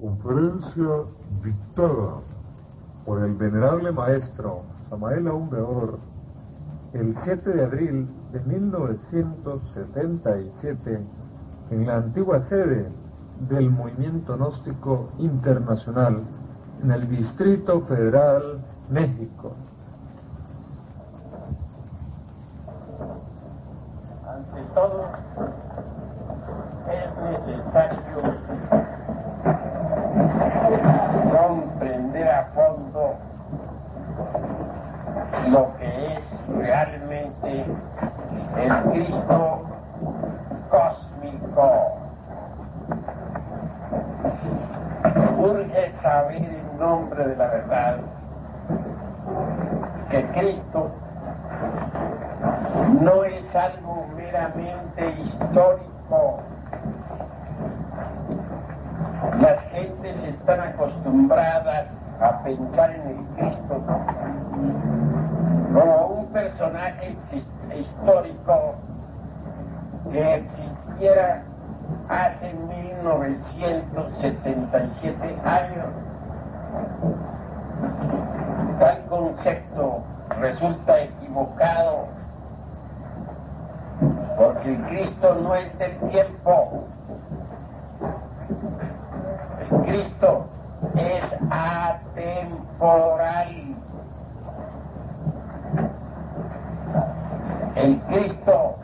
Conferencia dictada por el venerable maestro Samael Aumbeor el 7 de abril de 1977 en la antigua sede del Movimiento Gnóstico Internacional en el Distrito Federal, México. Ante todo, es necesario comprender a fondo lo que es realmente el Cristo cósmico. Urge saber en nombre de la verdad que Cristo no es algo meramente histórico. Las gentes están acostumbradas a pensar en el Cristo como un personaje histórico que existiera hace 1977 años. Tal concepto resulta equivocado, porque el Cristo no es del tiempo. El Cristo es atemporal. El Cristo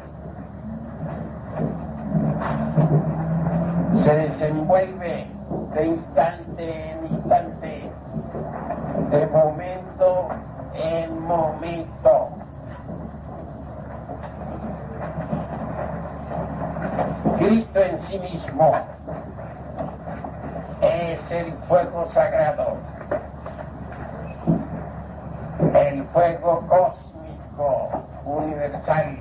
se desenvuelve de instante en instante, de momento en momento. Cristo en sí mismo es el fuego sagrado, el fuego cósmico universal.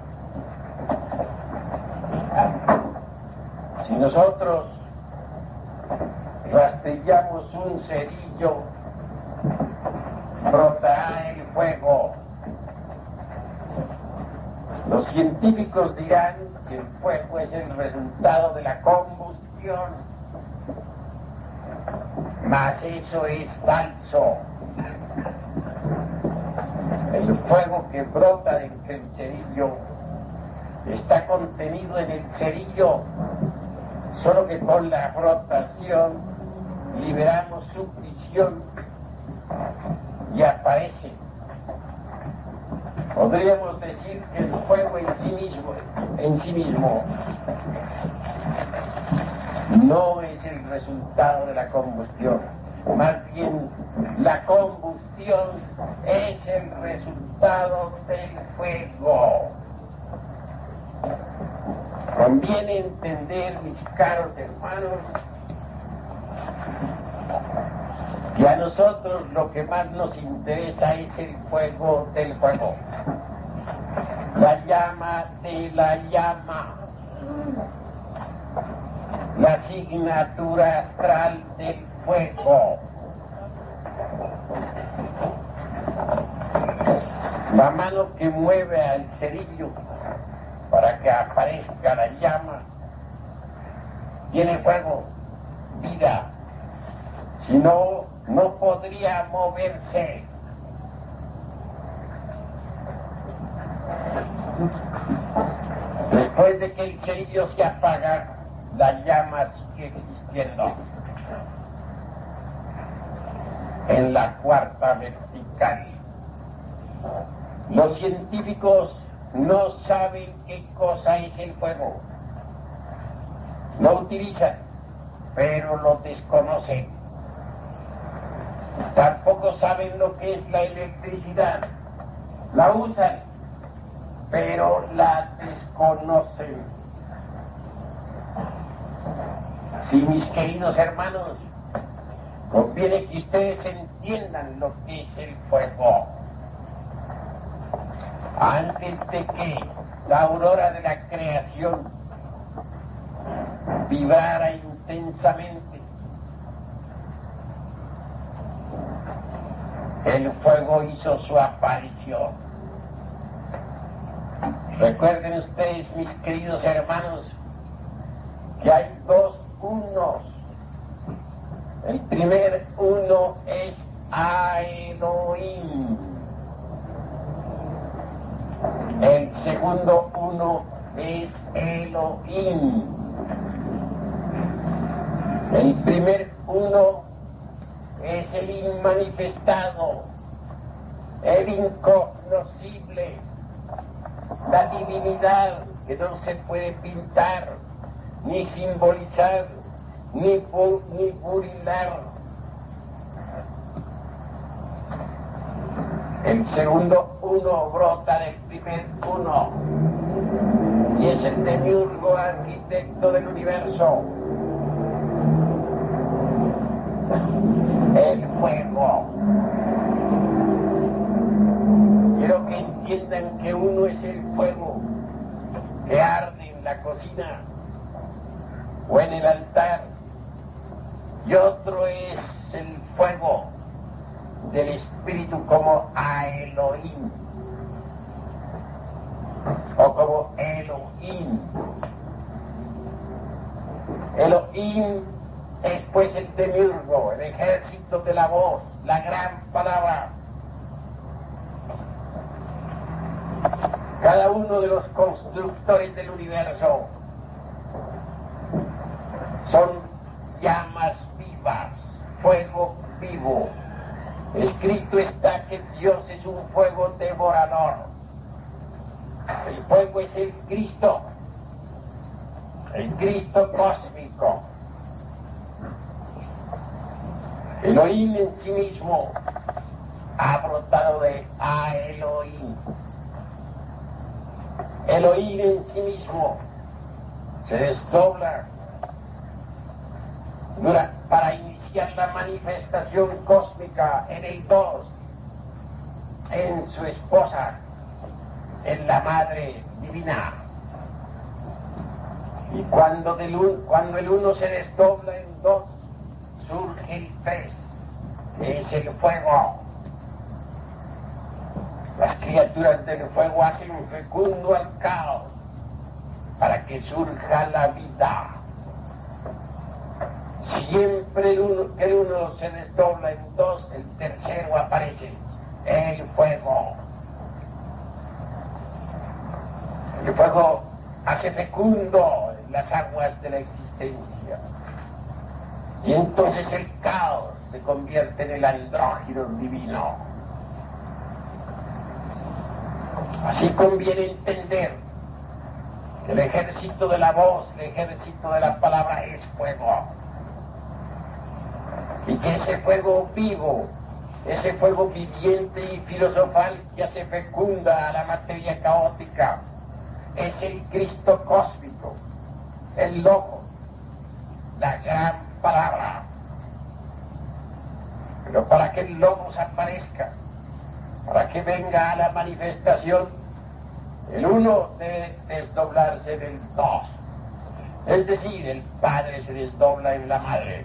Si nosotros rastrillamos un cerillo, brotará el fuego. Los científicos dirán que el fuego es el resultado de la combustión, mas eso es falso. El fuego que brota del cerillo está contenido en el cerillo, solo que con la frotación liberamos su prisión y aparece. Podríamos decir que el fuego en sí mismo no es el resultado de la combustión, más bien la combustión es el resultado del fuego. Conviene entender, mis caros hermanos, que a nosotros lo que más nos interesa es el fuego del fuego, la llama de la llama, la asignatura astral del fuego, la mano que mueve al cerillo para que aparezca la llama, tiene fuego, vida, si no, no podría moverse. Después de que el cerillo se apaga, la llama sigue existiendo en la cuarta vertical. Los científicos no saben qué cosa es el fuego. Lo utilizan, pero lo desconocen. Tampoco saben lo que es la electricidad. La usan, pero la desconocen. Sí, mis queridos hermanos, conviene que ustedes entiendan lo que es el fuego. Antes de que la aurora de la creación vibrara intensamente, el fuego hizo su aparición. Recuerden ustedes, mis queridos hermanos, que hay dos unos. El primer uno es Elohim. El segundo uno es Elohim. El primer uno es el inmanifestado, el incognoscible, la divinidad que no se puede pintar, ni simbolizar, ni burilar. El segundo uno brota del primer uno y es el demiurgo arquitecto del universo. El fuego. Quiero que entiendan que uno es el fuego que arde en la cocina o en el altar, y otro es el fuego del espíritu como a Elohim o como Elohim. Elohim es pues el demiurgo, el ejército de la voz, la gran palabra. Cada uno de los constructores del universo son llamas vivas, fuego vivo. Escrito está que Dios es un fuego devorador. El fuego es el Cristo cósmico. Elohim en sí mismo ha brotado de Elohim. Elohim en sí mismo se desdobla para iniciar la manifestación cósmica en el dos, en su esposa, en la Madre Divina. Y cuando el uno se desdobla en dos, surge el tres, que es el fuego. Las criaturas del fuego hacen un fecundo al caos para que surja la vida. Siempre que el uno se desdobla en dos, el tercero aparece, el fuego. El fuego hace fecundo las aguas de la existencia. Y entonces el caos se convierte en el andrógino divino. Así conviene entender que el ejército de la voz, el ejército de la palabra es fuego. Y que ese fuego vivo, ese fuego viviente y filosofal que hace fecunda a la materia caótica, es el Cristo cósmico, el Logos, la gran palabra. Pero para que el Logos aparezca, para que venga a la manifestación, el uno debe desdoblarse en el dos. Es decir, el Padre se desdobla en la Madre.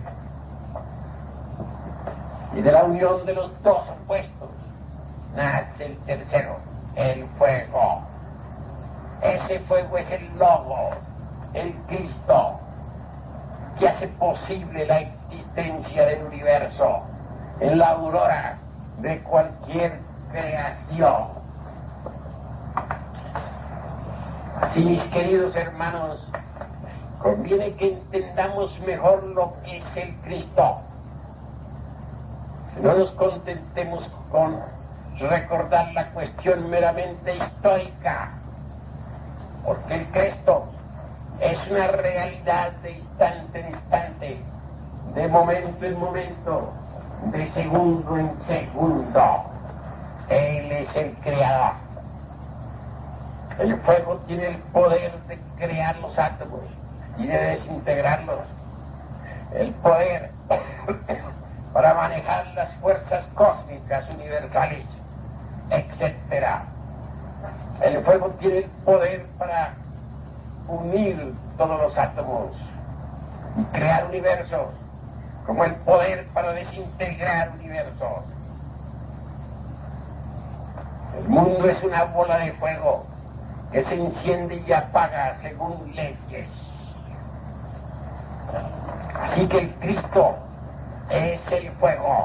Y de la unión de los dos opuestos nace el tercero, el fuego. Ese fuego es el Logos, el Cristo, que hace posible la existencia del universo en la aurora de cualquier creación. Así, mis queridos hermanos, conviene que entendamos mejor lo que es el Cristo. No nos contentemos con recordar la cuestión meramente histórica, porque el Cristo es una realidad de instante en instante, de momento en momento, de segundo en segundo. Él es el creador. El fuego tiene el poder de crear los átomos y de desintegrarlos. El poder para manejar las fuerzas cósmicas universales, etc. El fuego tiene el poder para unir todos los átomos y crear universos, como el poder para desintegrar universos. El mundo es una bola de fuego que se enciende y apaga según leyes. Así que el Cristo es el fuego.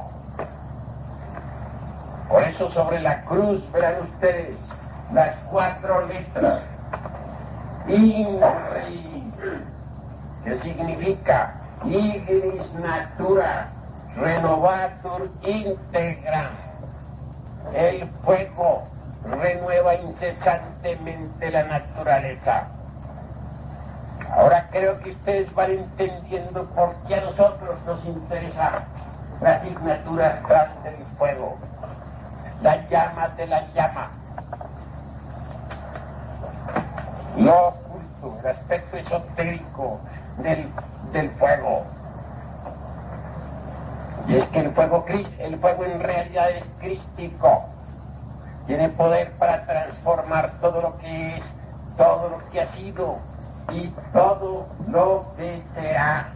Por eso sobre la cruz verán ustedes las 4 letras INRI, que significa Ignis Natura Renovatur Integram. El fuego renueva incesantemente la naturaleza. Ahora creo que ustedes van entendiendo por qué a nosotros nos interesa la asignatura astral del fuego, la llama de la llama, lo oculto, el aspecto esotérico del fuego. Y es que el fuego en realidad es crístico. Tiene poder para transformar todo lo que es, todo lo que ha sido y todo lo que será.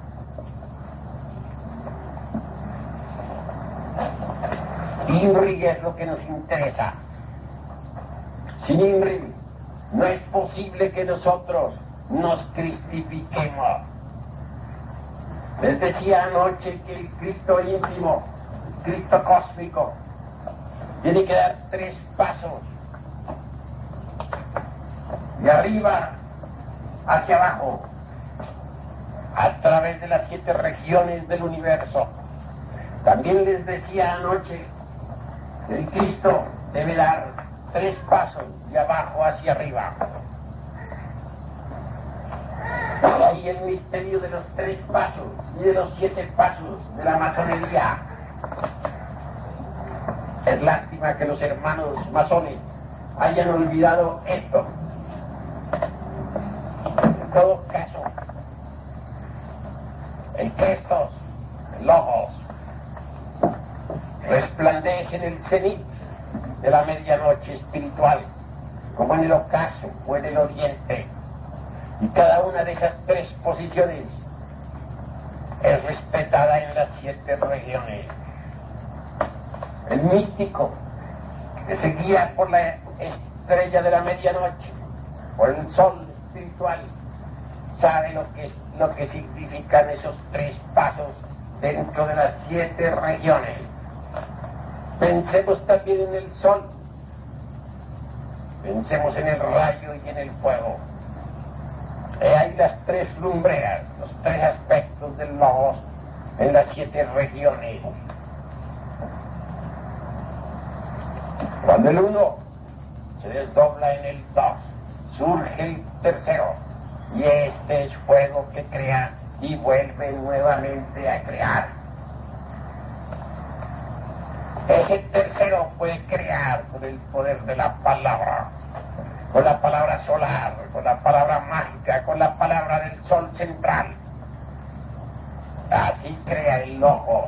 INRI es lo que nos interesa. Sin INRI no es posible que nosotros nos cristifiquemos. Les decía anoche que el Cristo íntimo, Cristo cósmico, tiene que dar 3 pasos. De arriba hacia abajo, a través de las 7 regiones del universo. También les decía anoche que el Cristo debe dar 3 pasos de abajo hacia arriba. Y ahí el misterio de los 3 pasos y de los 7 pasos de la masonería. Es lástima que los hermanos masones hayan olvidado esto. En todo caso, el Crestos, el Logos, resplandece en el cenit de la medianoche espiritual, como en el ocaso o en el oriente. Y cada una de esas 3 posiciones es respetada en las 7 regiones. El místico, que se guía por la estrella de la medianoche, por el sol espiritual, sabe lo que significan esos 3 pasos dentro de las 7 regiones. Pensemos también en el sol, pensemos en el rayo y en el fuego. Hay las 3 lumbreras, los 3 aspectos del logos en las 7 regiones. Cuando el 1 se desdobla en el 2, surge el tercero, y este es fuego que crea y vuelve nuevamente a crear. Ese tercero puede crear con el poder de la palabra, con la palabra solar, con la palabra mágica, con la palabra del sol central. Así crea el logo.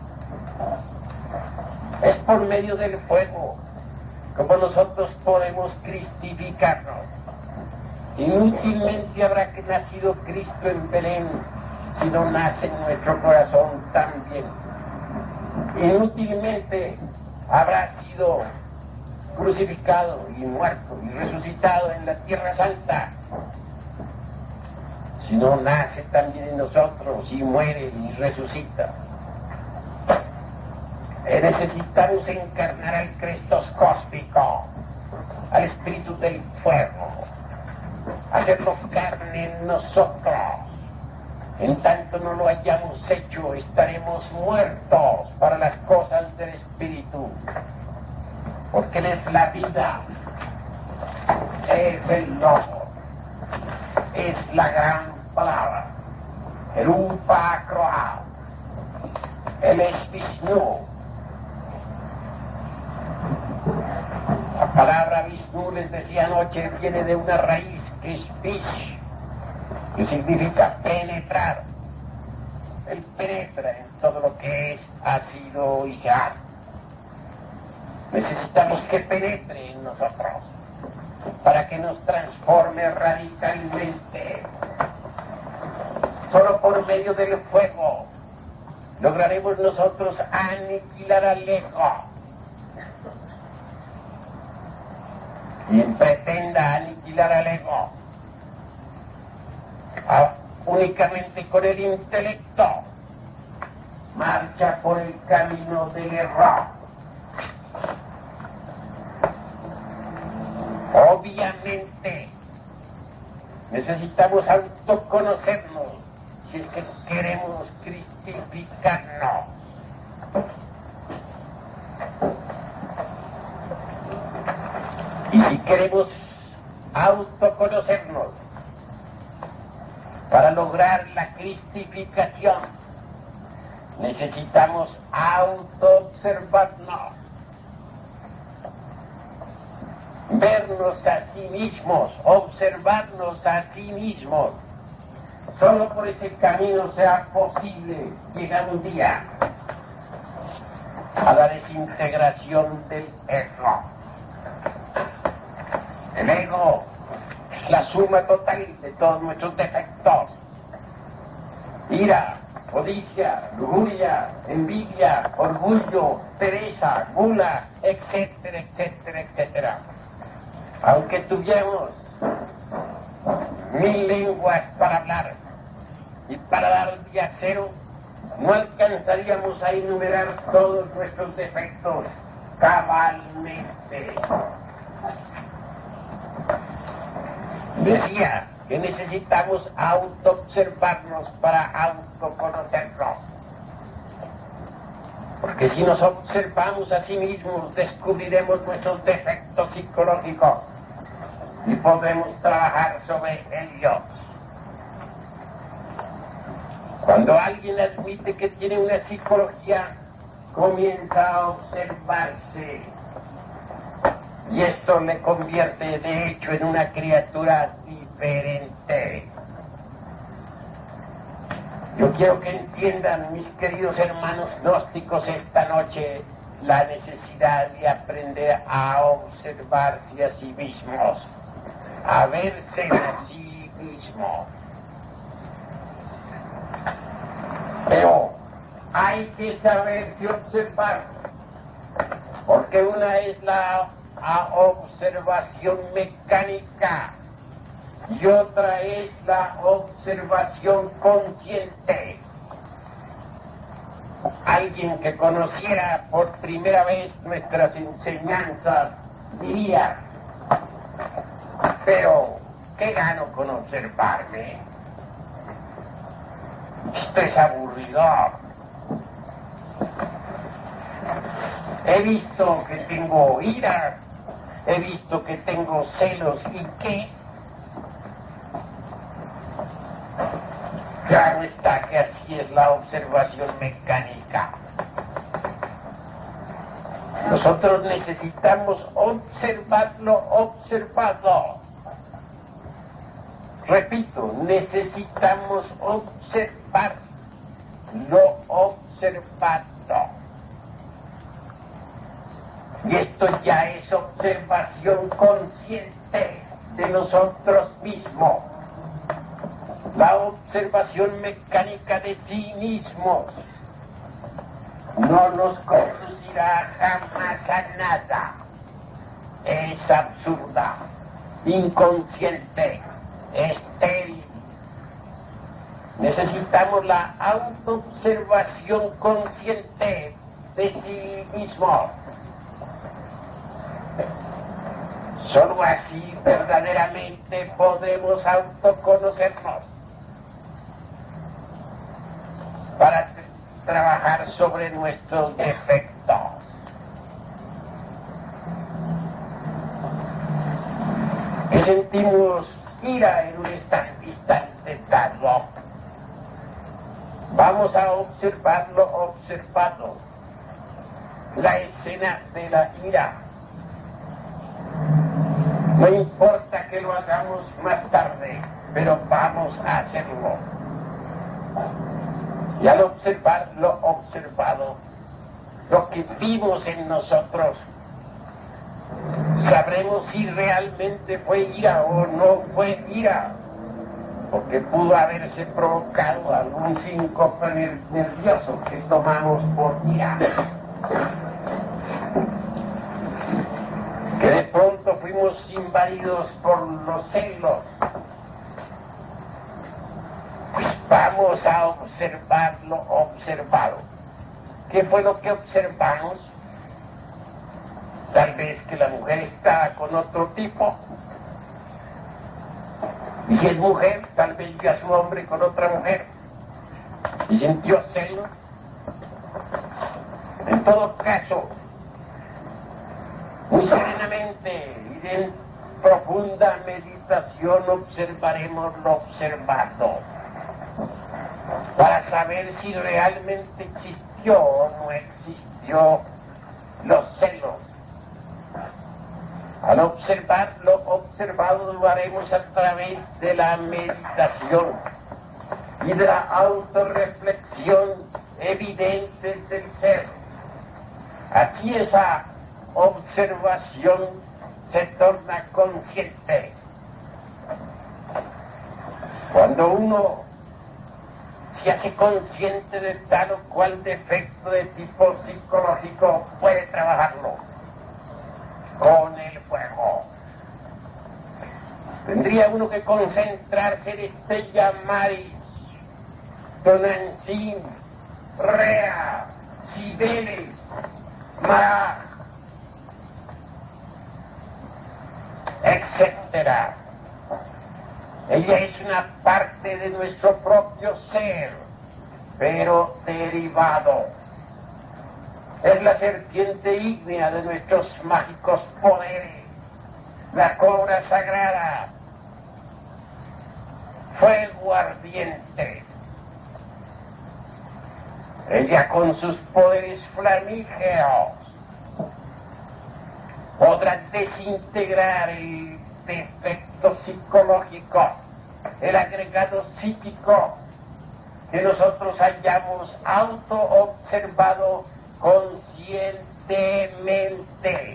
Es por medio del fuego como nosotros podemos cristificarnos. Inútilmente habrá que nacido Cristo en Belén si no nace en nuestro corazón también. Inútilmente habrá sido crucificado y muerto y resucitado en la Tierra Santa si no nace también en nosotros y muere y resucita. Necesitamos encarnar al Crestos cósmico, al espíritu del fuego, hacerlo carne en nosotros. En tanto no lo hayamos hecho, estaremos muertos para las cosas del espíritu, porque Él es la vida, es el logo, es la gran palabra, el Umpa Croa, Él es Vishnu. La palabra Vishnu, les decía anoche, viene de una raíz que es Vish, que significa penetrar. Él penetra en todo lo que es, ha sido y ya. Necesitamos que penetre en nosotros para que nos transforme radicalmente. Solo por medio del fuego lograremos nosotros aniquilar al ego. Quien pretenda aniquilar al ego únicamente con el intelecto marcha por el camino del error. Obviamente, necesitamos autoconocernos si es que queremos cristificarnos. Y si queremos autoconocernos para lograr la cristificación, necesitamos autoobservarnos, vernos a sí mismos, observarnos a sí mismos. Solo por ese camino será posible llegar un día a la desintegración del ego. El ego es la suma total de todos nuestros defectos. Ira, codicia, lujuria, envidia, orgullo, pereza, gula, etcétera, etcétera, etcétera. Aunque tuviéramos 1000 lenguas para hablar y para dar día cero, no alcanzaríamos a enumerar todos nuestros defectos cabalmente. Decía que necesitamos autoobservarnos para autoconocernos. Porque si nos observamos a sí mismos, descubriremos nuestros defectos psicológicos y podremos trabajar sobre ellos. Cuando alguien admite que tiene una psicología, comienza a observarse. Y esto le convierte, de hecho, en una criatura diferente. Yo quiero que entiendan, mis queridos hermanos gnósticos, esta noche la necesidad de aprender a observarse a sí mismos, a verse a sí mismos. Pero hay que saberse observar, porque una es la observación mecánica y otra es la observación consciente. Alguien que conociera por primera vez nuestras enseñanzas diría: pero ¿qué gano con observarme? Esto es aburridor. He visto que tengo ira, he visto que tengo celos, ¿y qué? Claro está que así es la observación mecánica. Nosotros necesitamos observar lo observado. Repito, necesitamos observar lo observado. Y esto ya es observación consciente de nosotros mismos. La observación mecánica de sí mismos no nos conducirá jamás a nada. Es absurda, inconsciente, estéril. Necesitamos la autoobservación consciente de sí mismos. Solo así verdaderamente podemos autoconocernos para trabajar sobre nuestros defectos. Que sentimos ira en un instante dado. Vamos a observar lo observado, la escena de la ira. No importa que lo hagamos más tarde, pero vamos a hacerlo. Y al observar lo observado, lo que vimos en nosotros, sabremos si realmente fue ira o no fue ira, porque pudo haberse provocado algún síncope nervioso que tomamos por ira. Que de pronto fuimos invadidos por los celos. Pues vamos a observar lo observado. ¿Qué fue lo que observamos? Tal vez que la mujer está con otro tipo. Y si es mujer, tal vez vio a su hombre con otra mujer y sintió celos. En todo caso, muy serenamente y en profunda meditación observaremos lo observado para saber si realmente existió o no existió los celos. Al observar lo observado lo haremos a través de la meditación y de la autorreflexión evidente del ser. Así esa observación se torna consciente. Cuando uno se hace consciente de tal o cual defecto de tipo psicológico, puede trabajarlo con el fuego. Tendría uno que concentrarse en este llamaris, Tonantzin, Rea, Cibeles, Maraj, etcétera. Ella es una parte de nuestro propio ser, pero derivado. Es la serpiente ígnea de nuestros mágicos poderes, la cobra sagrada, fuego ardiente. Ella con sus poderes flamígeos podrá desintegrar el defecto psicológico, el agregado psíquico que nosotros hayamos auto-observado conscientemente.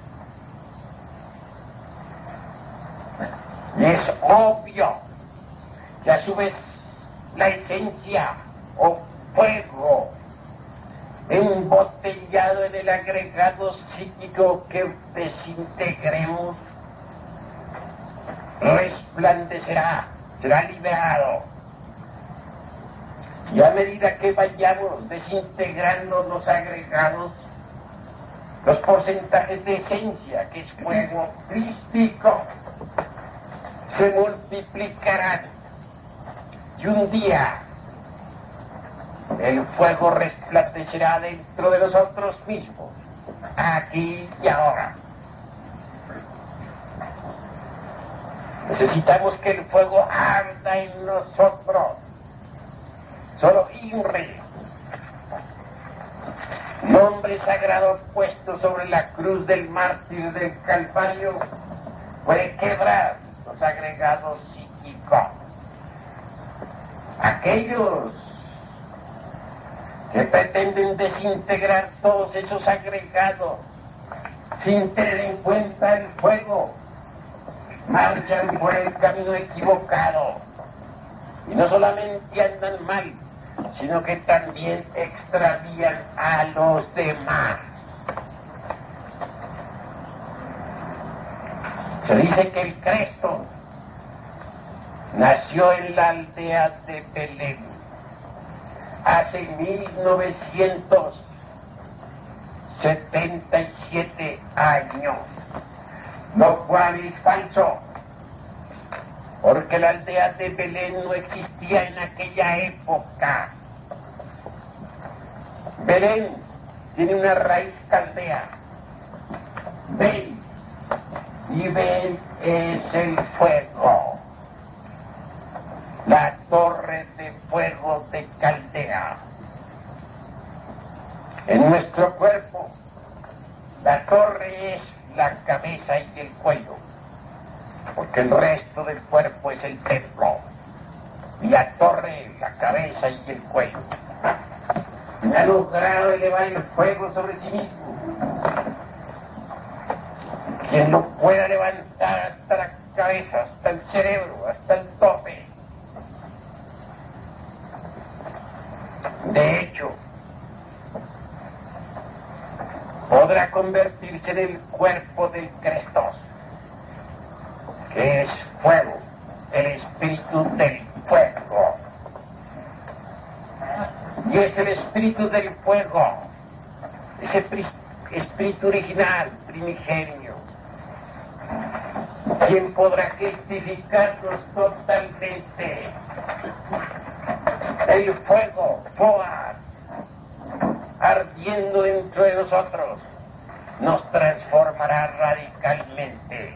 Y es obvio que a su vez la esencia o fuego embotellado en el agregado psíquico que desintegremos resplandecerá, será liberado. Y a medida que vayamos desintegrando los agregados, los porcentajes de esencia, que es fuego crístico, se multiplicarán. Y un día el fuego resplandecerá dentro de nosotros mismos, aquí y ahora. Necesitamos que el fuego arda en nosotros. Solo Inri, nombre sagrado puesto sobre la cruz del mártir del Calvario, puede quebrar los agregados psíquicos. Aquellos que pretenden desintegrar todos esos agregados sin tener en cuenta el fuego, marchan por el camino equivocado y no solamente andan mal, sino que también extravían a los demás. Se dice que el Cristo nació en la aldea de Belén hace 1977 años, lo cual es falso, porque la aldea de Belén no existía en aquella época. Belén tiene una raíz caldea, Bel, y Bel es el fuego, la torre de fuego de Caldea. En nuestro cuerpo, la torre es la cabeza y el cuello, porque el resto del cuerpo es el templo, y la torre, la cabeza y el cuello. Y ha logrado elevar el fuego sobre sí mismo. Quien lo pueda levantar hasta la cabeza, hasta el cerebro, hasta el tope. De hecho, podrá convertirse en el cuerpo del Cristo, que es fuego, el espíritu del fuego. Y es es el espíritu del fuego, ese espíritu original, primigenio, quien podrá testificarnos totalmente. El fuego, Foar, ardiendo dentro de nosotros, nos transformará radicalmente.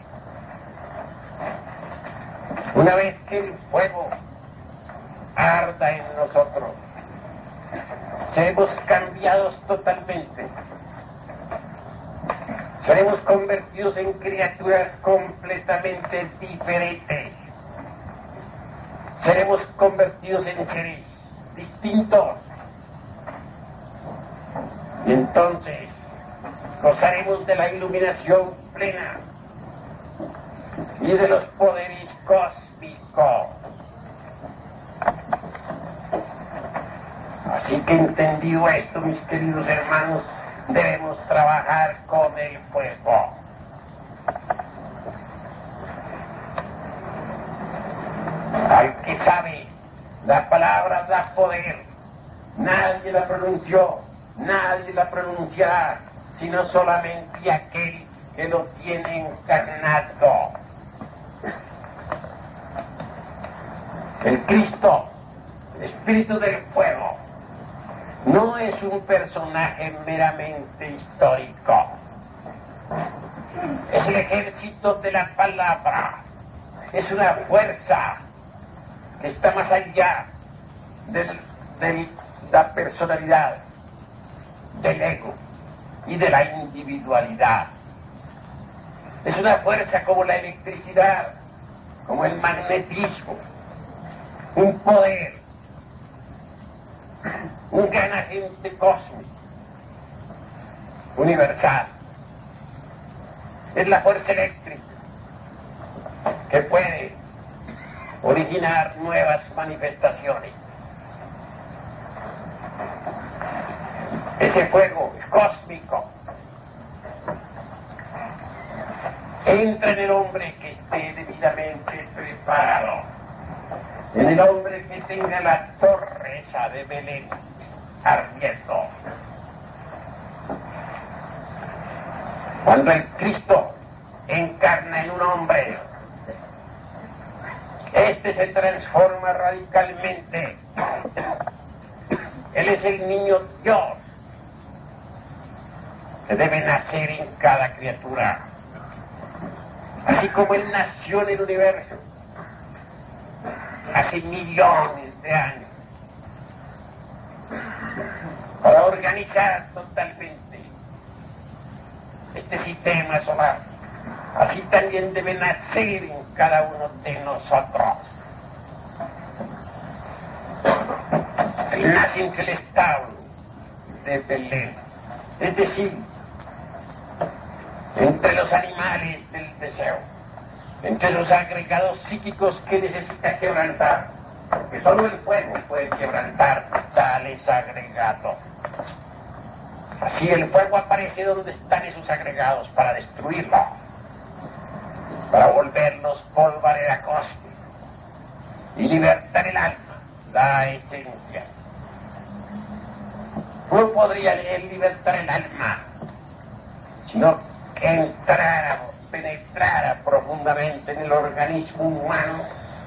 Una vez que el fuego arda en nosotros, seremos cambiados totalmente. Seremos convertidos en criaturas completamente diferentes. Seremos convertidos en seres distintos. Y entonces gozaremos de la iluminación plena y de los poderes cósmicos. Así que entendido esto, mis queridos hermanos, debemos trabajar con el fuego. Al que sabe, la palabra da poder. Nadie la pronunció, nadie la pronunciará, sino solamente aquel que lo tiene encarnado. El Cristo, el Espíritu del Fuego, no es un personaje meramente histórico. Es el ejército de la palabra. Es una fuerza que está más allá de la personalidad, del ego y de la individualidad. Es una fuerza como la electricidad, como el magnetismo, un poder, un gran agente cósmico, universal. Es la fuerza eléctrica que puede originar nuevas manifestaciones. Ese fuego cósmico entra en el hombre que esté debidamente preparado, en el hombre que tenga la torreza de Belén ardiendo. Cuando el Cristo encarna en un hombre, este se transforma radicalmente. Él es el niño Dios que debe nacer en cada criatura. Así como Él nació en el universo hace millones de años para organizar totalmente este sistema solar, así también debe nacer en cada uno de nosotros. Él nace entre el establo de Belén, es decir, entre los animales del deseo, entre los agregados psíquicos que necesita quebrantar, porque solo el fuego puede quebrantar tales agregados. Así el fuego aparece donde están esos agregados para destruirlos, para volverlos polvareda cósmica y libertar el alma, la esencia. No podría él libertar el alma, sino que entrara, penetrara profundamente en el organismo humano.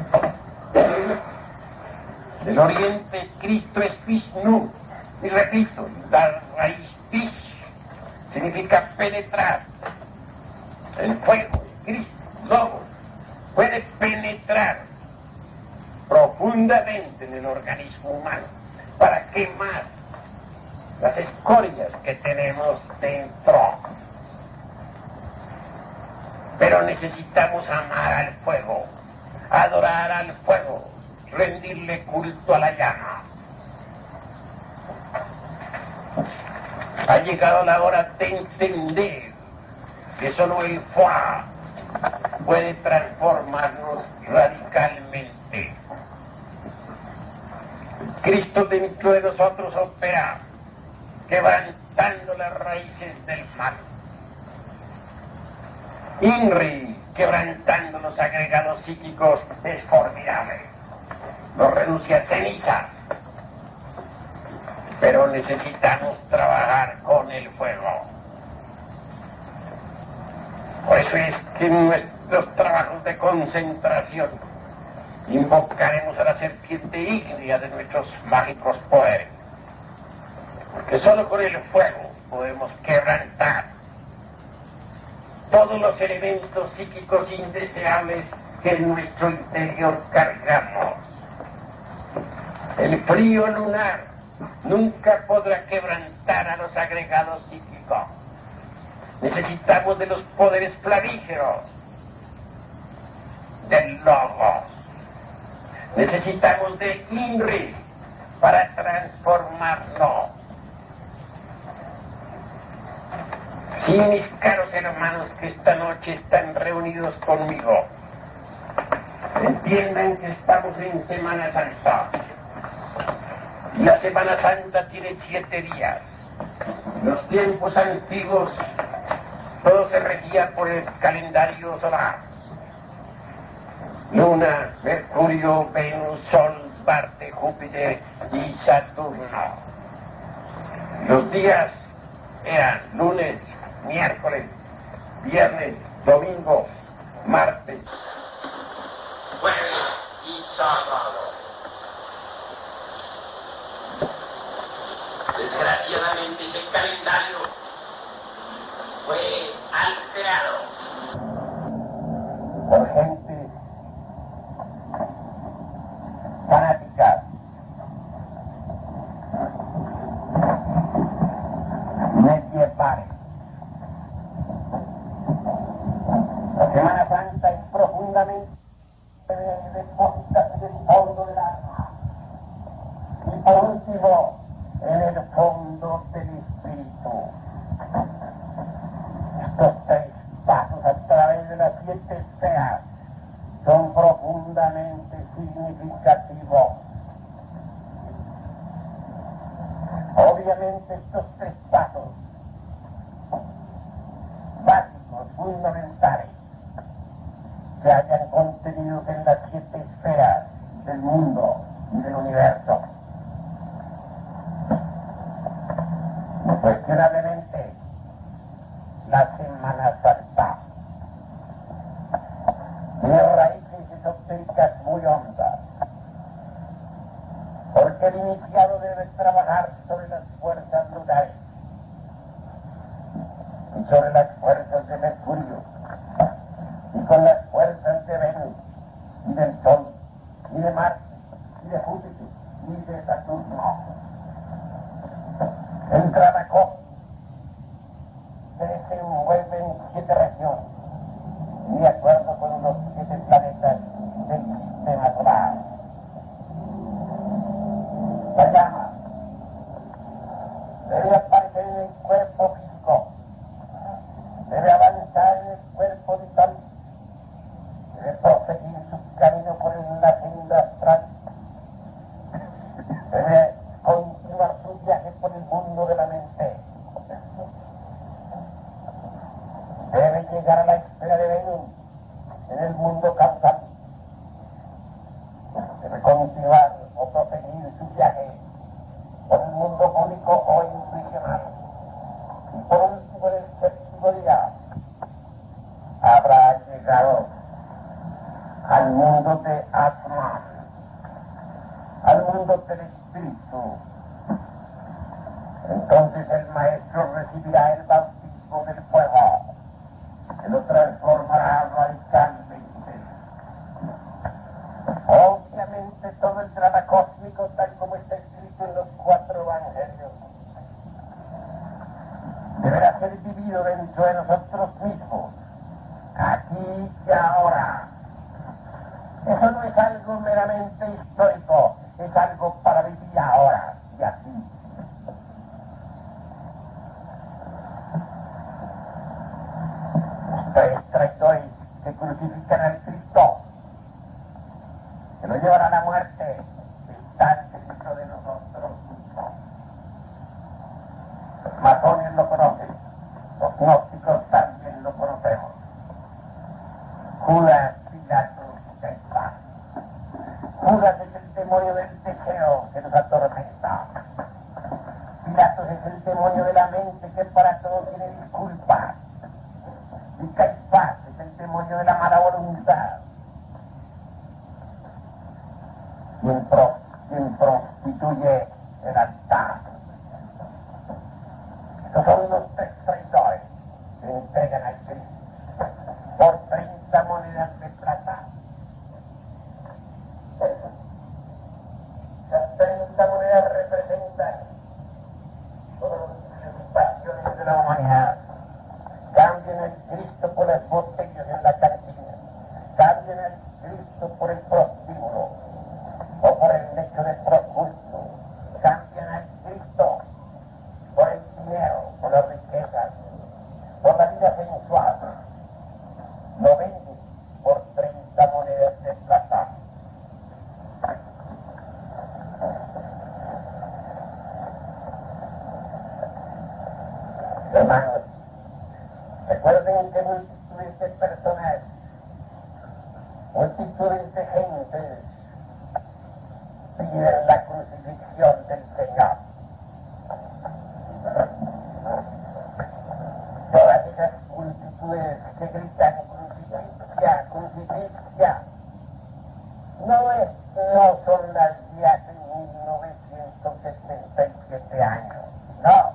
El oriente Cristo es Vishnu, y repito, la raíz Vish significa penetrar. El fuego, Cristo, Logos, puede penetrar profundamente en el organismo humano para quemar las escorias que tenemos dentro. Pero necesitamos amar al fuego, adorar al fuego, rendirle culto a la llama. Ha llegado la hora de entender que solo el fuego puede transformarnos radicalmente. Cristo dentro de nosotros opera, quebrantando las raíces del mal. Inri, quebrantando los agregados psíquicos, es formidable. Los reduce a ceniza. pero necesitamos trabajar con el fuego. Por eso es que en nuestros trabajos de concentración invocaremos a la serpiente ígnea de nuestros mágicos poderes, porque solo con el fuego podemos quebrantar todos los elementos psíquicos indeseables que en nuestro interior cargamos. El frío lunar nunca podrá quebrantar a los agregados psíquicos. Necesitamos de los poderes flamígeros del logos. Necesitamos de Inri para transformarnos. Sí, mis caros hermanos que esta noche están reunidos conmigo, entiendan que estamos en Semana Santa. Y la Semana Santa tiene 7 días. Los tiempos antiguos, todo se regía por el calendario solar. Luna, Mercurio, Venus, Sol, Marte, Júpiter y Saturno. Los días eran lunes, miércoles, viernes, domingo, martes, jueves y sábado. Desgraciadamente ese calendario fue alterado por gente fanática, medievales. La Semana Santa es profundamente depositada en el fondo del alma y por último en el fondo del espíritu. Estos 3 pasos a través de las 7 esferas son profundamente significativos. Obviamente estos 3 pasos básicos, fundamentales, se hallan contenidos en las 7 esferas del mundo y del universo. Cuestionablemente, la Semana Santa tiene raíces esotéricas muy hondas, porque el iniciado debe trabajar sobre las fuerzas lunares y sobre las fuerzas de Mercurio y con las fuerzas de Venus y del Sol y de Marte y de Júpiter y de Saturno. El trabajo se desenvuelve en 7 regiones, de acuerdo con los 7 planetas del sistema solar. La llama debe aparecer en el cuerpo físico, debe avanzar en el cuerpo vital, debe proseguir su camino por la senda astral, debe continuar su viaje por el mundo de la mente, debe llegar a la esfera de Venus en el mundo causal, debe continuar o proseguir su viaje por el mundo público o intuicional, y por último en el 7º día habrá llegado al mundo de Atman, al mundo del espíritu. Entonces el maestro recibirá el bautismo del fuego, que lo transformará radicalmente. Obviamente todo el drama cósmico, tal como está escrito en los 4 evangelios, deberá ser vivido dentro de nosotros mismos, aquí y ahora. Eso no es algo meramente histórico, es algo para vivir ahora y aquí. Los 3 traidores que crucifican al Cristo, que lo llevan a la muerte, están dentro de nosotros mismos. Los masones lo conocen, los gnósticos también lo conocemos. Judas, Pilato, César. Judas es el demonio del deseo que nos atormenta. Pilatos es el demonio de la mente que para todo tiene disculpas. Y Caifás es el demonio de la mala voluntad. Quien prostituye el altar. Estos son los tres traidores que entregan al Cristo por 30 monedas de plata. Las 30 monedas representan todas las pasiones de la humanidad. Cambian al Cristo por las botellas en la cantina. Cambian al Cristo por el prostíbulo o por el lecho de proculto. Cambian al Cristo por el dinero, por las riquezas, por la vida sensual. Lo venden por 30 monedas de plata. Hermanos, recuerden que multitudes de personas, multitudes de gentes piden la crucifixión del Señor. Todas esas multitudes que gritan crucifixa, crucifixa, no son las de hace 1977 años, no.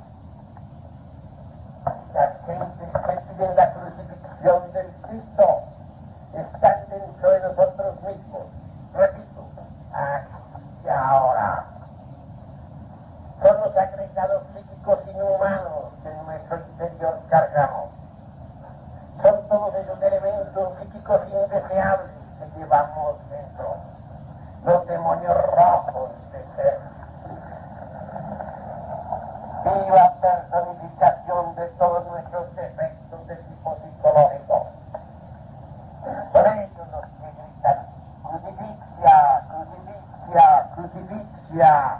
Las gentes que piden la crucifixión del Cristo están dentro de nosotros mismos. Repito, aquí ahora. Son los agregados psíquicos inhumanos que en nuestro interior cargamos. Son todos esos elementos psíquicos indeseables que llevamos dentro. Los demonios rojos de ser. Viva personificación de todos nuestros defectos de tipo psicológico. Por ello los que gritan crucifixia, crucifixia, crucifixia.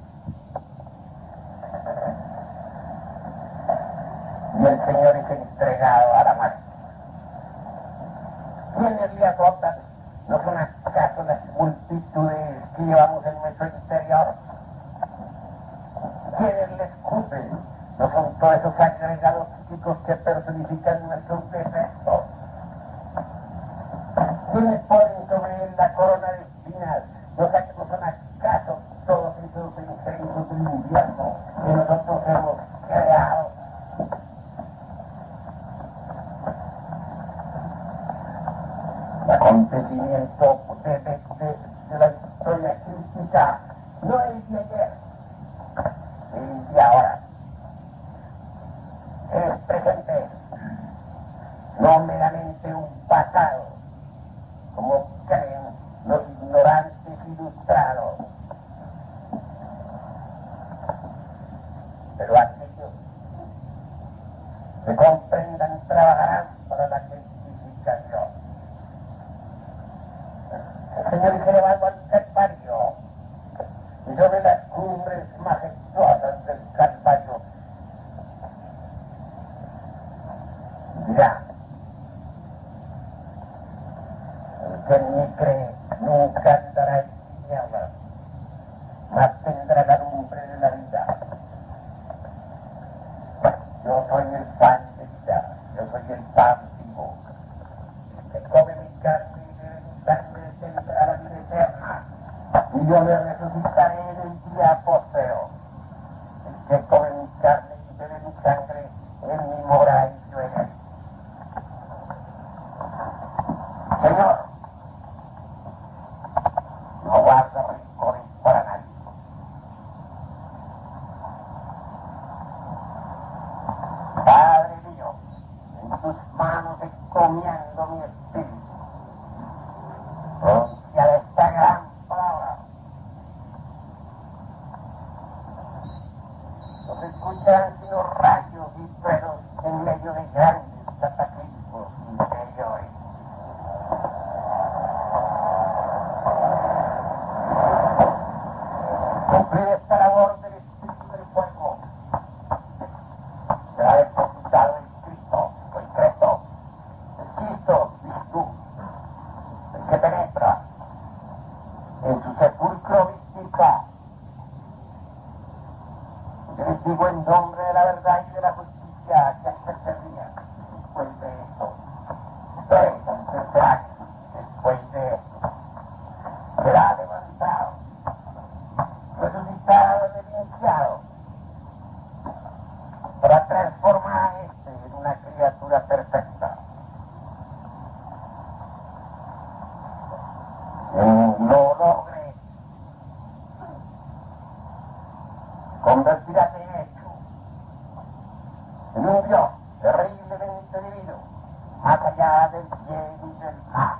Y el Señor es entregado a la muerte. ¿Quiénes le azotan? ¿No son acaso las multitudes que llevamos en nuestro interior? ¿Quiénes le escupen? ¿No son todos esos agregados psíquicos que personifican nuestros defectos? ¿Quiénes ponen sobre él la corona de espinas? ¿No son acaso todos esos insectos del invierno que nosotros hemos creado? El acontecimiento de la historia crística no es de ayer, es de ahora. Es presente, no meramente un pasado, como creen los ignorantes ilustrados. Pero aquellos que comprendan trabajarán para la justificación. El Señor se llevado al Calvario y sobre las cumbres majestuosas del Calvario dirá: el que en mí cree nunca andará en tinieblas, mas tendrá la lumbre de la vida. Yo soy el pan de vida, yo soy el pan vivo. El que come mi carne y bebe mi sangre tendrá la vida eterna, y yo le resucitaré en el día postrero. El que come mi carne y bebe mi sangre, en mí mora y yo en él. Señor, no guarda rencores para nadie. Padre mío, en tus manos encomiendo mi espíritu. Pronunciar esta gran palabra. No se escucharán sino rayos y truenos en medio de grandes cataclismos interiores. Cumplir esta labor del Espíritu del Fuego será depositado en Cristo, o en Cristo. El Cristo es tú, el que penetra en su sepulcro místico. Yo les digo en nombre de la verdad y de la justicia que se servía. Después de eso, después de eso, será levantado, resucitado, evidenciado, para transformar a este en una criatura perfecta. Lo logre, convertirá de hecho en un Dios terriblemente divino, más allá del bien y del mal.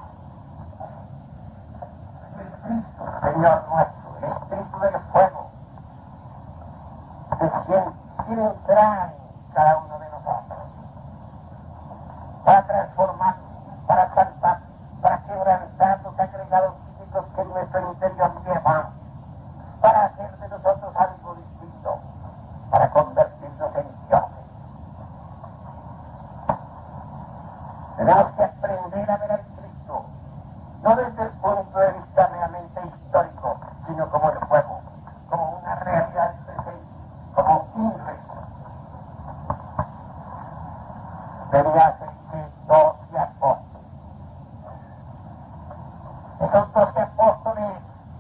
El Cristo, Señor nuestro, el Espíritu del fuego, quiere entrar en cada uno de nosotros para transformar, para salvar, para quebrantar los agregados físicos que en nuestro interior llevan, para hacer de nosotros algo distinto, para convertirnos en dioses. Tenemos que aprender a ver al Cristo, no desde el punto de vista meramente histórico, sino como el fuego, como una realidad presente, como un reto. Debía ser que 12 apóstoles. Esos 12 apóstoles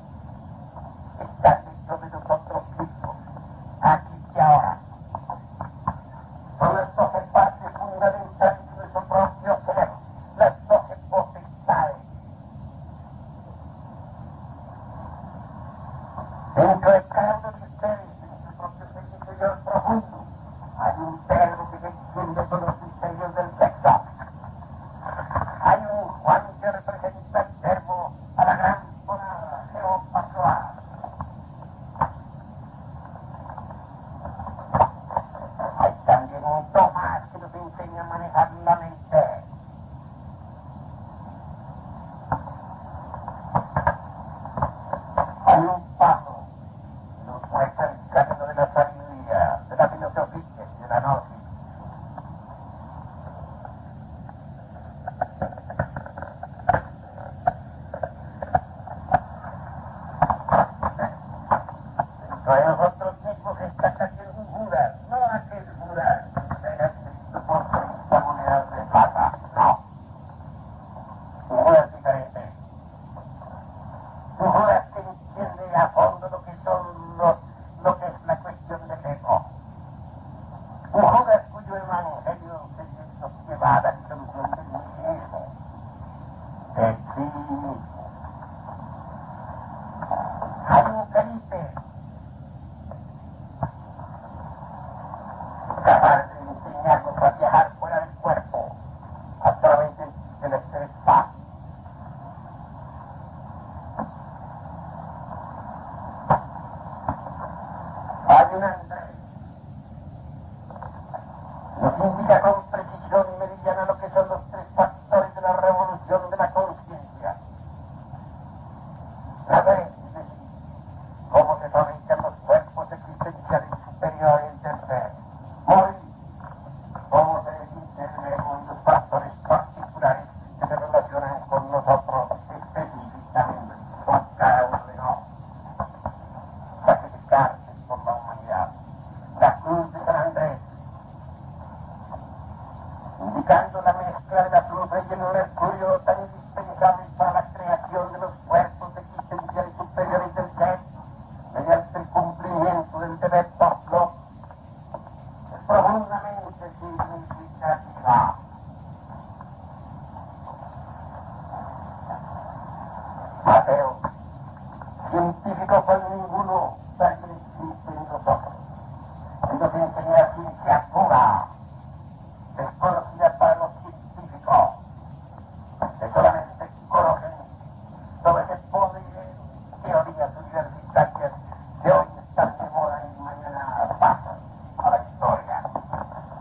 están dentro de nosotros mismos, aquí y ahora. Son las 12 partes fundamentales de nuestro propio ser, las 12 potestades. Dentro de cada uno de ustedes, en su propio ser interior profundo, hay un Pedro que se entiende con los misterios del sexo. Hay un Juan que representa el verbo a la gran monada, Jehová. Hay también un Tomás que nos enseña a manejar la mente. Hay un Pablo que nos muestra el camino de la sabiduría, de la filosofía y de la gnosis. Dentro de nosotros mismos está también un Judas, no aquel Judas que era escrito por 30 monedas de plata, no. Un Judas diferente. Un Judas que entiende a fondo lo que es la cuestión del ego. Un Judas cuyo evangelio nos lleva a la solución del mismo, de sí mismo. Hay un Felipe capaz de enseñarnos a viajar fuera del cuerpo a través del espacio. Hay un Andrés que nos indica con precisión meridiana lo que son los 3 factores de la revolución de la conciencia. La fe, es decir, cómo se fabrican los cuerpos existenciales superiores y el tercer. Morir, cómo se desintegran los factores particulares que se relacionan con nosotros específicamente, con cada uno de nosotros. Sacrificarse por la humanidad. La cruz de San Andrés, indicando la mezcla de la azufre y el mercurio tan indispensable para la creación de los cuerpos existenciales superiores del ser, mediante el cumplimiento del deber propio, es profundamente significativa. Mateo, científico cual ninguno, también existe en nosotros. Él nos enseña la ciencia pura, desconocida para los científicos, que solamente conocen sobre ese poder de teorías universitarias que hoy están de moda y mañana pasan a la historia.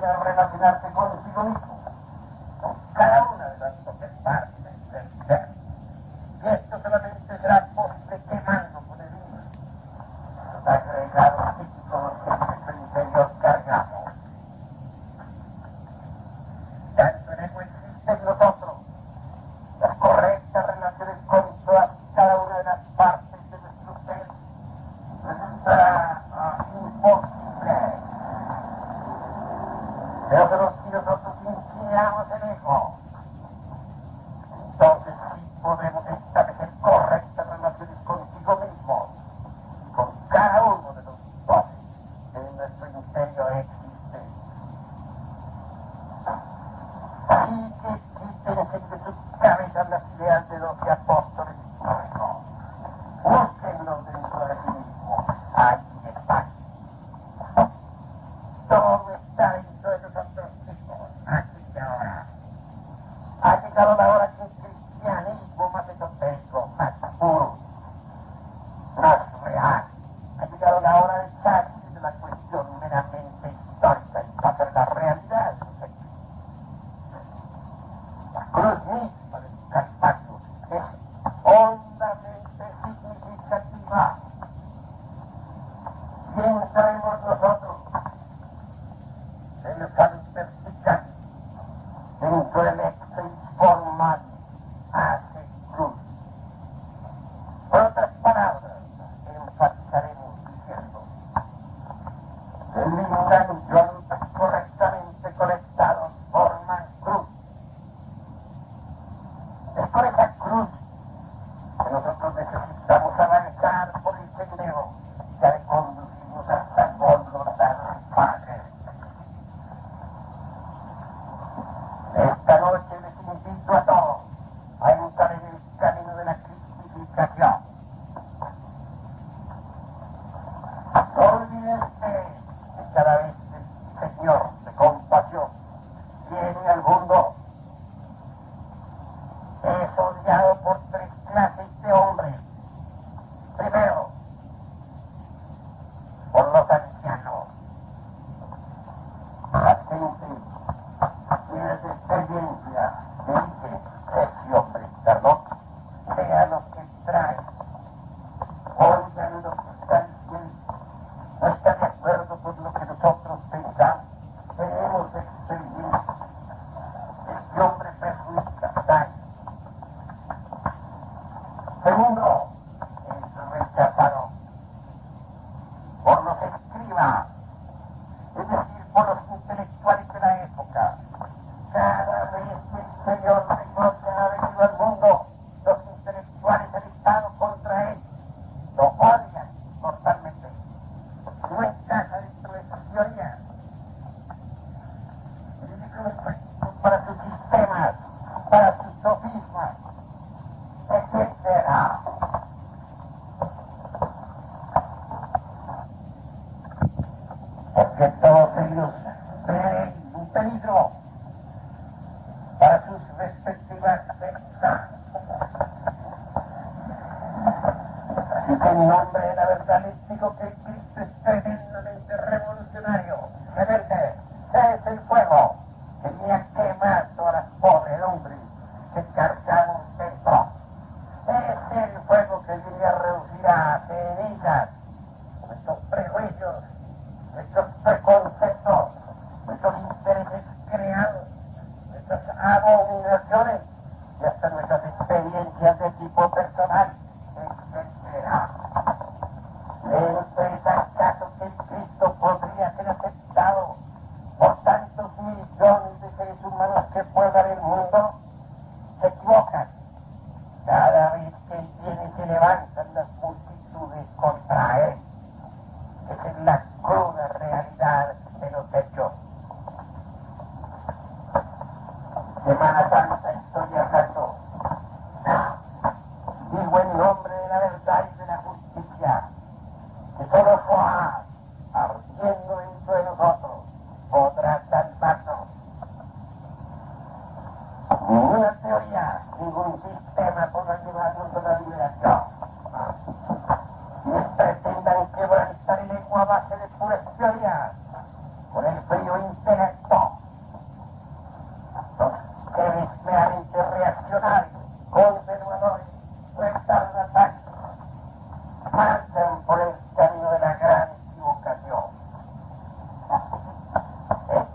pueda relacionarse consigo mismo, con cada una de las doce partes del ser. Y esto solamente será posible quemando con el uno los agregados psíquicos que en nuestro interior cargamos. Tanto en eso existe en nosotros las correctas relaciones con todas cada una de las partes de nuestro ser. Resultará imposible. Pero si nosotros iniciamos el ego, entonces sí podemos establecer correctas relaciones consigo mismo, con cada uno de los doce que en nuestro interior existe. Así que quítense de sus cabezas las ideas de 12 apóstoles históricos. Búsquenlos dentro de sí mismos. Aquí están. Todo está dentro de nosotros mismos, aquí y ahora. Ha llegado la hora que el cristianismo más esotérico, más puro, más real, ha llegado la hora de salir de la cuestión meramente histórica y pasar la realidad. La cruz misma del Calvario es hondamente significativa. ¿Quién sabemos nosotros? El salud vertical, dentro del eje informal, hace cruz. Por otras palabras, enfatizaremos diciendo: el lingam y yontas correctamente conectados forman cruz. Es por esa cruz que nosotros necesitamos avanzar por el sendero que ha de conducirnos hasta Gólgota del Padre. Esta noche les invito a todos a entrar en el camino de la cristificación. No olvídense que cada vez que el Señor de compasión viene al mundo, es odiado por tres clases de hombres. Primero, por los ancianos. La gente tiene experiencia de que ese hombre tardó, vea lo que trae, oigan lo que está diciendo, no está de acuerdo con lo que nosotros pensamos, tenemos experiencia. Este hombre perjudica, daña. Segundo, es rechazado por los escribas, es decir, por los intelectuales de la época. Cada vez que el Señor de gloria ha venido al mundo, los intelectuales han estado contra él, lo odian totalmente, no encaja dentro de sus teorías, para sus sistemas, para sus sofismas, etcétera. Porque todos ellos ven un peligro para sus respectivas sectas. Así que en nombre de la verdad les digo que Cristo es tremendamente revolucionario. Rebelde, es el fuego que me quema todas las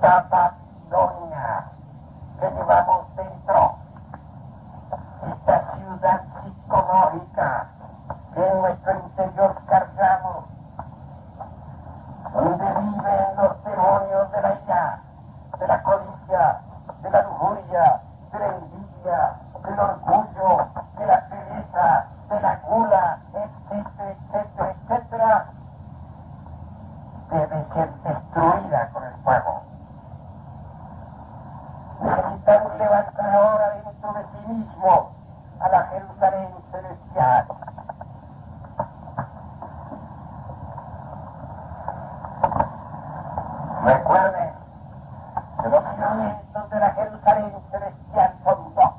la Babilonia que llevamos dentro, esta ciudad psicológica que en nuestro interior cargamos, donde viven los demonios de la ira, de la codicia, de la lujuria, de la envidia, del orgullo, de la pereza, de la gula, etcétera, etcétera, etcétera, debe ser destruida con el fuego. Necesitamos levantar ahora dentro de sí mismo a la Jerusalén celestial. Recuerden que los cimientos de la Jerusalén celestial son 12.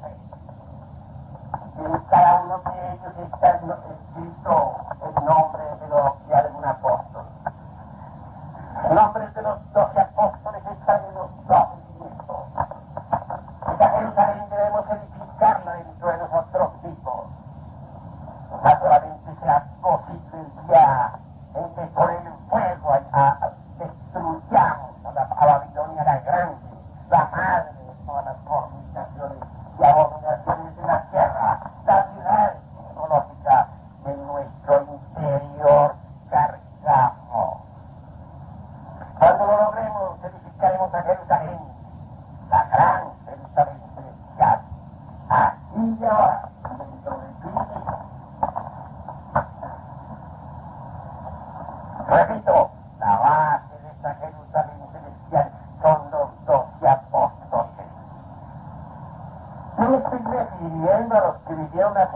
En cada uno de ellos está escrito el nombre de algún apóstol. Los nombres de los 12 apóstoles están en los 12 cimientos. Esta Jerusalén debemos edificarla dentro de nosotros mismos. Naturalmente será posible el día en que por el fuego destruyamos a Babilonia la Grande, la madre de todas las fornicaciones y abominaciones de la tierra, la ciudad psicológica de nuestro interior cargamos. Cuando lo logremos, edificaremos a Jerusalén, la gran Jerusalén celestial, aquí y ahora, dentro de Cristo. Repito, la base de esta Jerusalén celestial son los 12 apóstoles. No me estoy refiriendo a los que vivieron hace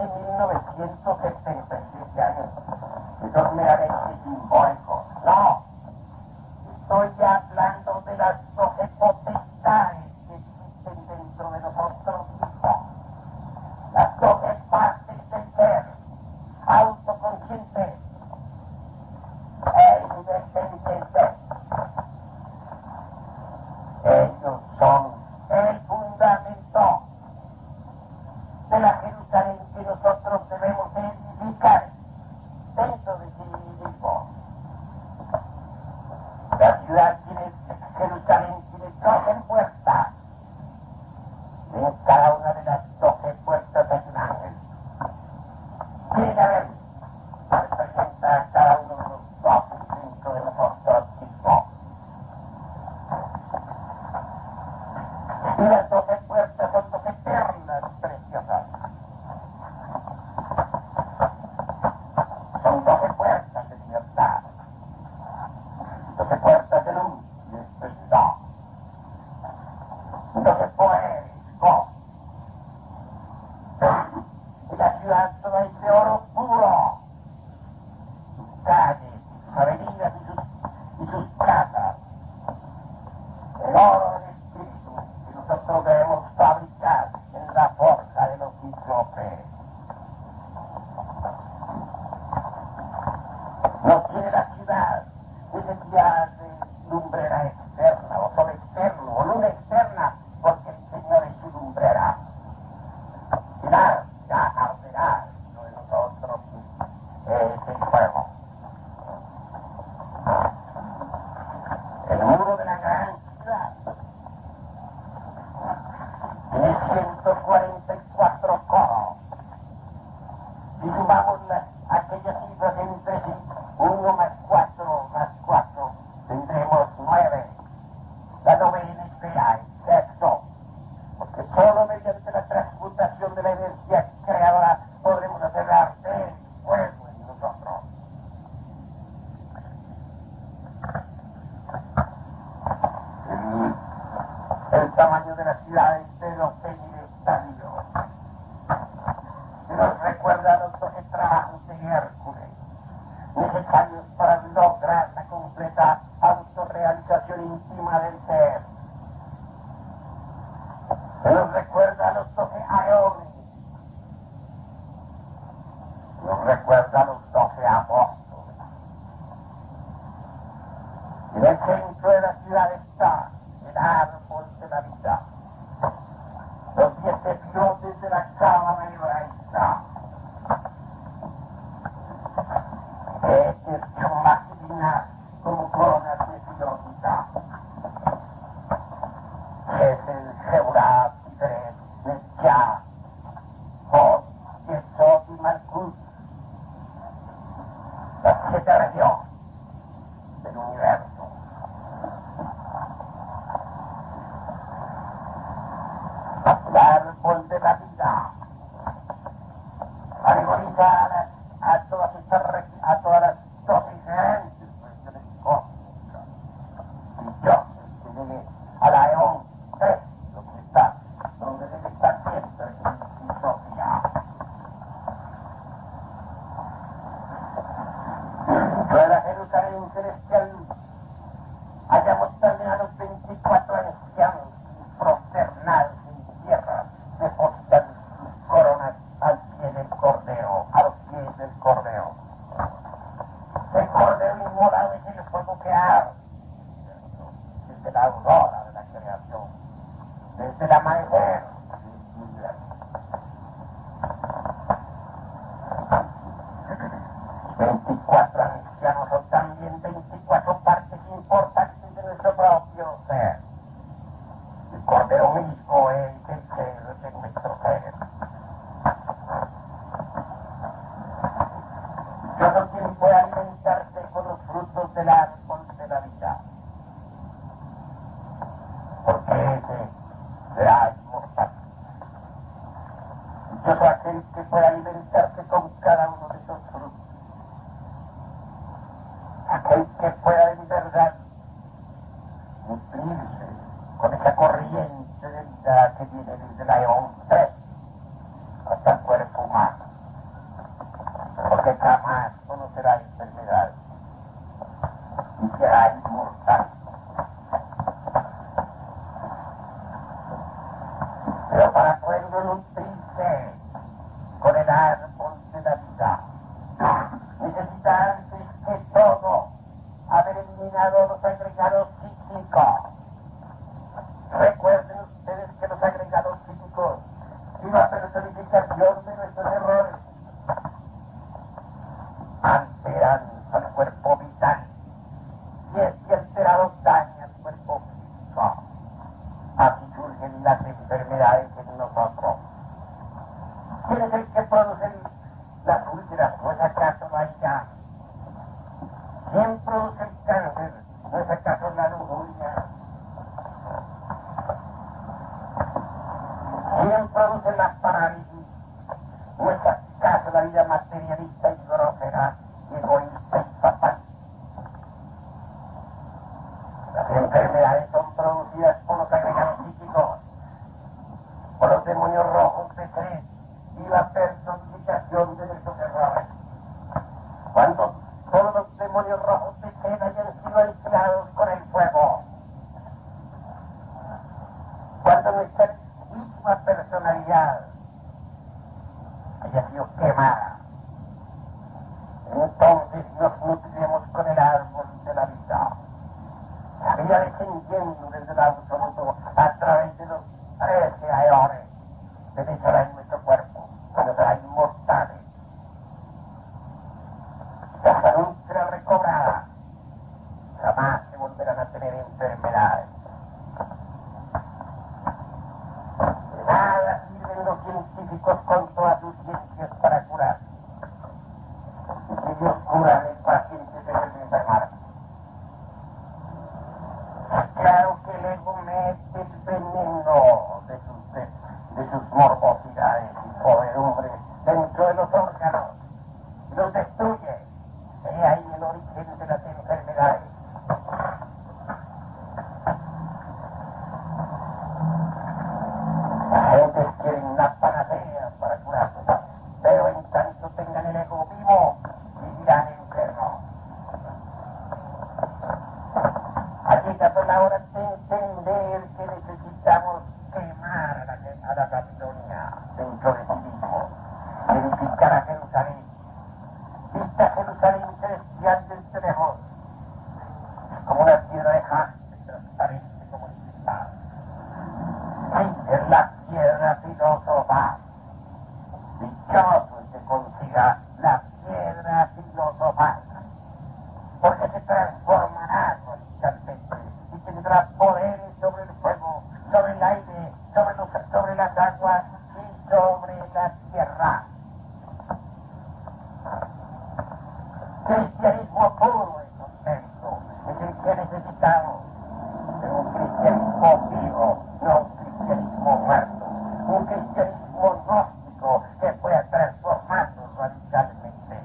1977 años, que son meramente simbólicos. No, estoy hablando de las 12 potestades que existen dentro de nosotros mismos. Las 12 partes del ser, autoconsciente e independiente. Ellos son el fundamento de la Jerusalén que nosotros debemos edificar dentro de sí mismos. La ciudad Jerusalén tiene 12 puertas. En cada una de las 12 puertas hay un ángel. Tiene a ver, representa a cada uno de los 12 dentro de nosotros mismos. Y las 12 puertas son 12 perlas preciosas. Son 12 puertas de libertad. 12 puertas de luz y de esplendor. 12 poderes, gozo. Y la ciudad toda es de oro puro. Sus calles, sus avenidas y sus plazas. El oro del espíritu que nosotros debemos fabricar en la forja de los cíclopes. No tiene la ciudad necesidad de lumbrera externa o sol externo o luna externa, porque el Señor es su lumbrera. Ya arderá dentro de nosotros ese fuego. El muro de la gran ciudad tiene 144 codos. Si sumamos aquellas cifras entre sí, 1 más 4 más 4, tendremos 9. La novena espera el sexto, porque solo mediante la transmutación de la energía creadora podremos hacer arder fuego en nosotros. El tamaño de la ciudad es de 12.000 estadios. Nos recuerda a los 12 trabajos de Hércules, necesarios para lograr la completa autorrealización íntima del ser. Se nos recuerda a los 12 aeones, nos recuerda a los 12 apóstoles. En el centro de la ciudad está el árbol de la vida, los 7 pilotes de la cámara hebraica. Máquinas como coronas de filósofía. creación, desde el amanecer. 24 ancianos son también 24 partes importantes de nuestro propio ser. El Cordero mismo es el ser de nuestro ser. Todo quien pueda alimentarse con los frutos del árbol de la vida, porque ese será inmortal. Todo aquel que pueda alimentarse con cada uno de esos frutos, aquel que pueda en verdad nutrirse con esa corriente de vida que viene desde la eón 3 hasta el cuerpo humano, porque jamás conocerá enfermedad y será inmortal. Pero para poder nutrirse con el árbol de la vida, necesita antes que todo haber eliminado los agregados psíquicos. Recuerden ustedes que los agregados psíquicos y la personificación de nuestros errores alteran al cuerpo vital, y este alterado daña al cuerpo físico. Así surgen las enfermedades en nosotros. ¿Quién es el que produce las úlceras? ¿No es acaso la ira? ¿Quién produce el cáncer? ¿No es acaso la lujuria? ¿Quién produce la parálisis? ¿No es acaso la vida materialista y grosera, egoísta y fatal? Las enfermedades son producidas por los agregados psíquicos, por los demonios rojos de tres y la personificación de nuestros errores. Cuando todos los demonios rojos de tres hayan sido aniquilados con el fuego, cuando nuestra misma personalidad haya sido quemada, entonces nos nutriremos con el árbol de la vida. La vida descendiendo desde el absoluto a través de los 13 aeones penetrar en nuestro cuerpo, cuando será inmortales. La salud será recobrada, jamás se volverán a tener enfermedades. Nada sirven los científicos con todas sus ciencias para curar. Y si Dios cura, el paciente se vuelve a enfermar. Claro que el ego mete el veneno de sus morbosidades y podredumbres dentro de los órganos, los destruye. He ahí el origen de las enfermedades. La gente quiere una panacea para curarse, pero en tanto tengan el ego vivo, vivirán enfermos. Ha llegado la hora de entender que necesitamos quemar a la Babilonia dentro de sí mismo, edificar a Jerusalén. Esta Jerusalén celestial desde lejos, como una piedra de jaspe transparente como el cristal. Sí, es la piedra filosofal. Dichoso el que consiga la piedra filosofal, porque se transformará radicalmente y tendrá poder sobre el fuego, sobre el aire, sobre las aguas y sobre la tierra. Cristianismo puro y contento es el que necesitamos, pero un cristianismo vivo, no un cristianismo muerto, un cristianismo gnóstico que pueda transformarnos radicalmente.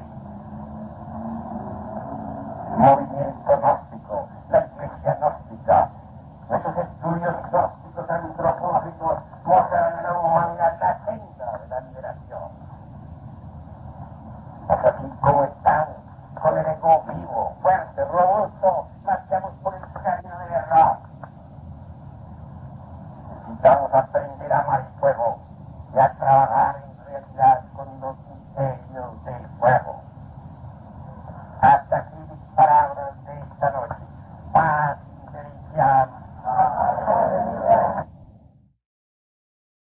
El movimiento gnóstico, la iglesia gnóstica, esos estudios gnósticos antropológicos mostrarán a la humanidad la senda de la liberación. Pues así como estamos, con el ego vivo, fuerte, robusto, marchamos por el camino del error. Necesitamos aprender a amar el fuego y a trabajar en realidad con los misterios del fuego, hasta